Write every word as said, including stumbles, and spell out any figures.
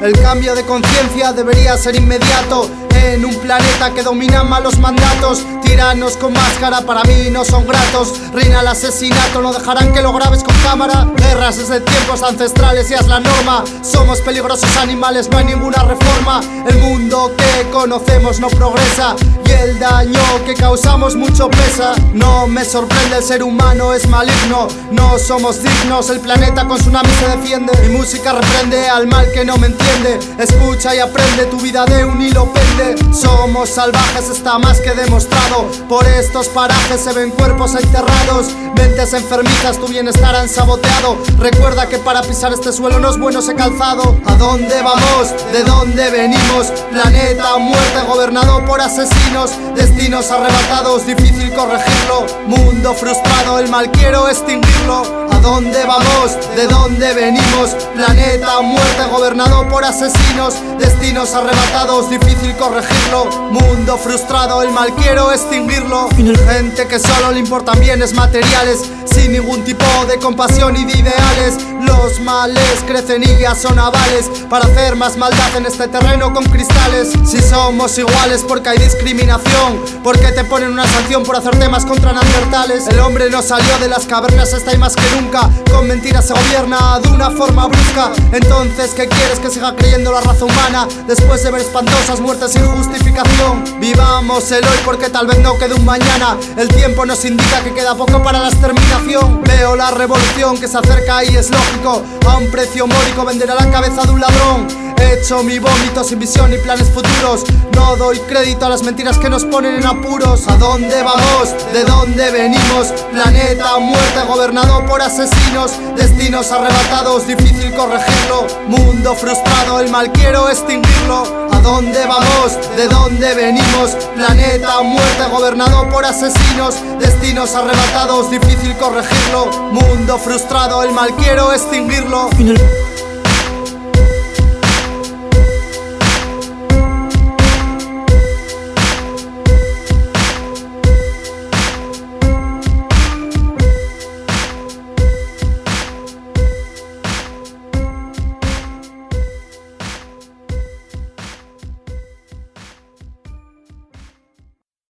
El cambio de conciencia debería ser inmediato. En un planeta que domina malos mandatos, tiranos con máscara para mí no son gratos. Reina el asesinato, no dejarán que lo grabes con cámara. Guerras desde tiempos ancestrales, ya es la norma. Somos peligrosos animales, no hay ninguna reforma. El mundo que conocemos no progresa y el daño que causamos mucho pesa. No me sorprende, el ser humano es maligno. No somos dignos, el planeta con tsunami se defiende. Mi música reprende al mal que no me entiende. Escucha y aprende, tu vida de un hilo pende. Somos salvajes, está más que demostrado. Por estos parajes se ven cuerpos enterrados. Mentes enfermizas, tu bienestar han saboteado. Recuerda que para pisar este suelo no es bueno ese calzado. ¿A dónde vamos? ¿De dónde venimos? Planeta muerte gobernado por asesinos. Destinos arrebatados, difícil corregirlo. Mundo frustrado, el mal quiero extinguirlo. ¿A dónde vamos? ¿De dónde venimos? Planeta muerte gobernado por asesinos. Destinos arrebatados, difícil corregirlo. Mundo frustrado, el mal quiero extinguirlo. Gente que solo le importan bienes materiales, sin ningún tipo de compasión y de ideales. Los males crecen y ya son avales para hacer más maldad en este terreno con cristales. Si somos iguales porque hay discriminación, porque te ponen una sanción por hacer temas contra neandertales. El hombre no salió de las cavernas, está ahí más que nunca. Con mentiras se gobierna de una forma brusca. Entonces, ¿qué quieres? Que siga creyendo la raza humana después de ver espantosas muertes sin justificación. Vivamos el hoy porque tal vez no quede un mañana. El tiempo nos indica que queda poco para la exterminación. Veo la revolución que se acerca y es lógico. A un precio módico venderá la cabeza de un ladrón. He hecho mi vómito sin visión y planes futuros. No doy crédito a las mentiras que nos ponen en apuros. ¿A dónde vamos? ¿De dónde venimos? Planeta muerte gobernado por asesinos. Destinos arrebatados, difícil corregirlo. Mundo frustrado, el mal quiero extinguirlo. ¿A dónde vamos? ¿De dónde venimos? Planeta muerte gobernado por asesinos. Destinos arrebatados, difícil corregirlo. Mundo frustrado, el mal quiero extinguirlo.